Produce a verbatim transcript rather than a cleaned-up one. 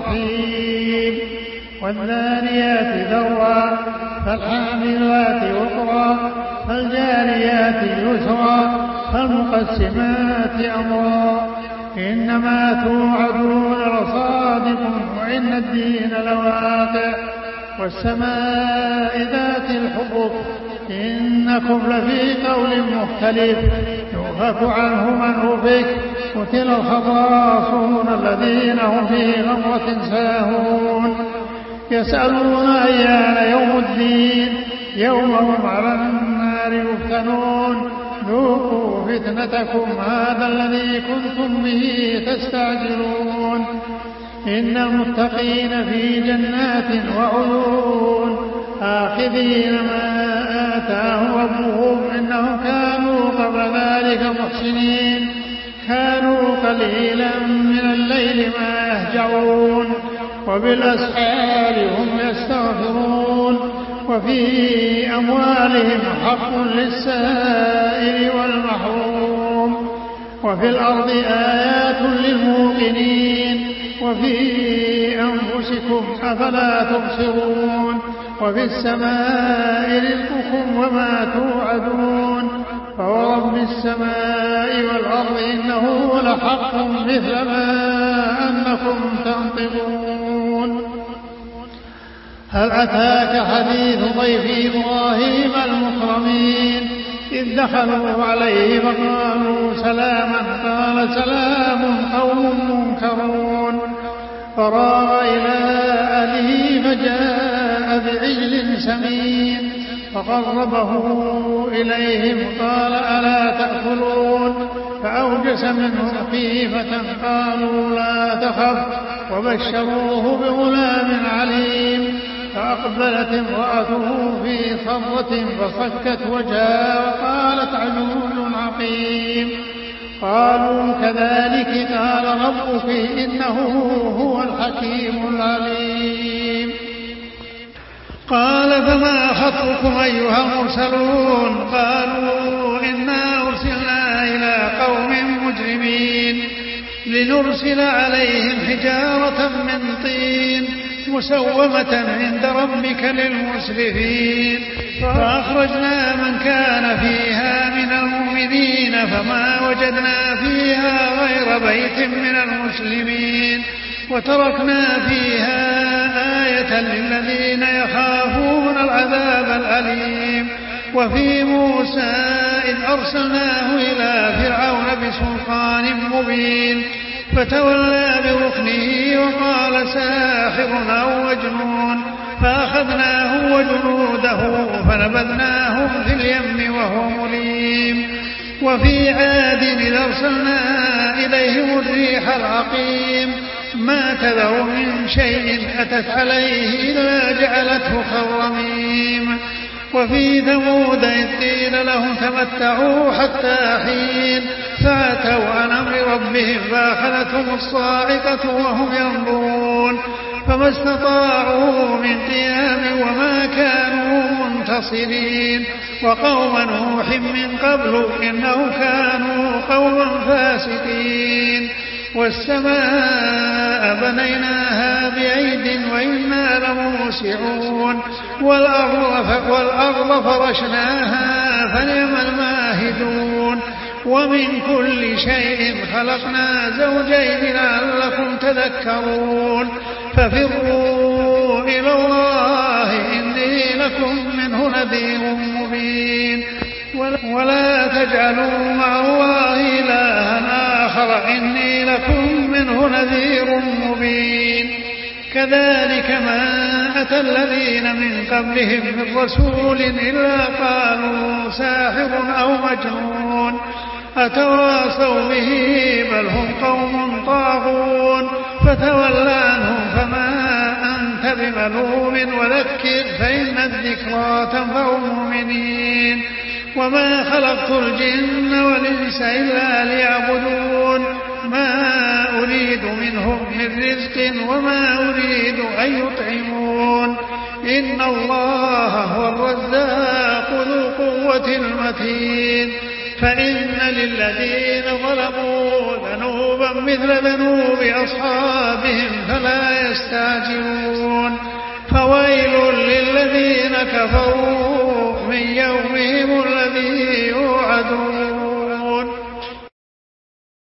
الرحيم. والذاريات ذروا فالحاملات وقرا فالجاريات يسرا فالمقسمات أمرا إنما توعدون لصادق وإن الدين لواقع والسماء ذات الحبك إنكم لفي قول مختلف يؤفك عنه من أفك قتل الخراصون الذين هم في غمرة ساهون يسألون أيان يوم الدين يوم هم على النار يفتنون ذوقوا فتنتكم هذا الذي كنتم به تستعجلون إن المتقين في جنات وعيون آخذين ما آتاهم ربهم إنهم كانوا قبل ذلك محسنين كانوا قليلا من الليل ما يهجعون وبالأسحار هم يستغفرون وفي أموالهم حق للسائل والمحروم وفي الأرض آيات للموقنين وفي أنفسكم أفلا تبصرون وفي السماء رزقكم وما توعدون فورب السماء والأرض إنه لحق مثل ما أنكم تنطقون. هل أتاك حديث ضيف إبراهيم المكرمين إذ دخلوا عليه فقالوا سلاما قال سلام قوم منكرون فراغ إلى أهله فجاء بعجل سمين فقربه إليهم قال ألا تأكلون فأوجس منهم خيفة قالوا لا تخف وبشروه بغلام عليم فأقبلت امرأته في صرة فصكت وجهها وقالت عجوز عقيم قالوا كذلك قال ربك إنه هو الحكيم العليم. قال فما خطبكم أيها المرسلون قالوا إنا أرسلنا إلى قوم مجرمين لنرسل عليهم حجارة من طين مسومة عند ربك للمسرفين فأخرجنا من كان فيها من المؤمنين فما وجدنا فيها غير بيت من المسلمين وتركنا فيها آية للذين يخافون العذاب الأليم. وفي موسى إذ أرسلناه إلى فرعون بسلطان مبين فتولى بركنه وقال ساحر أو مجنون فأخذناه وجنوده فنبذناهم في اليم وهو مليم. وفي عاد إذ أرسلنا إليهم الريح العقيم ما تذر من شيء أتت عليه إلا جعلته كالرميم. وفي ثمود إذ قيل لهم تمتعوا حتى حين فأتوا عن أمر ربهم فأخذتهم الصاعقة وهم ينظرون فما استطاعوا من قيام وما كانوا منتصرين. وقوم نوح من قبل إنهم كانوا قوما فاسقين. والسماء بنيناها بأيد وإنا لموسعون والأرض, والأرض فرشناها فنعم الماهدون. ومن كل شيء خلقنا زوجين لعلكم تذكرون ففروا إلى الله إني لكم منه نذير مبين. ولا تجعلوا مع الله إلها آخر إني لكم منه نذير مبين. كذلك ما أتى الذين من قبلهم من رسول إلا قالوا ساحر أو مجنون أتواصوا به بل هم قوم طاغون فتول عنهم فما أنت بملوم وذكر فإن الذكرى تنفع المؤمنين. وما خلقت الجن والإنس إلا ليعبدون ما أريد منهم من رزق وما أريد أن يطعمون إن الله هو الرزاق ذو القوة المتين. فإن للذين ظلموا ذنوبا مثل ذنوب أصحابهم فلا يستعجلون فويل للذين كفروا من يومهم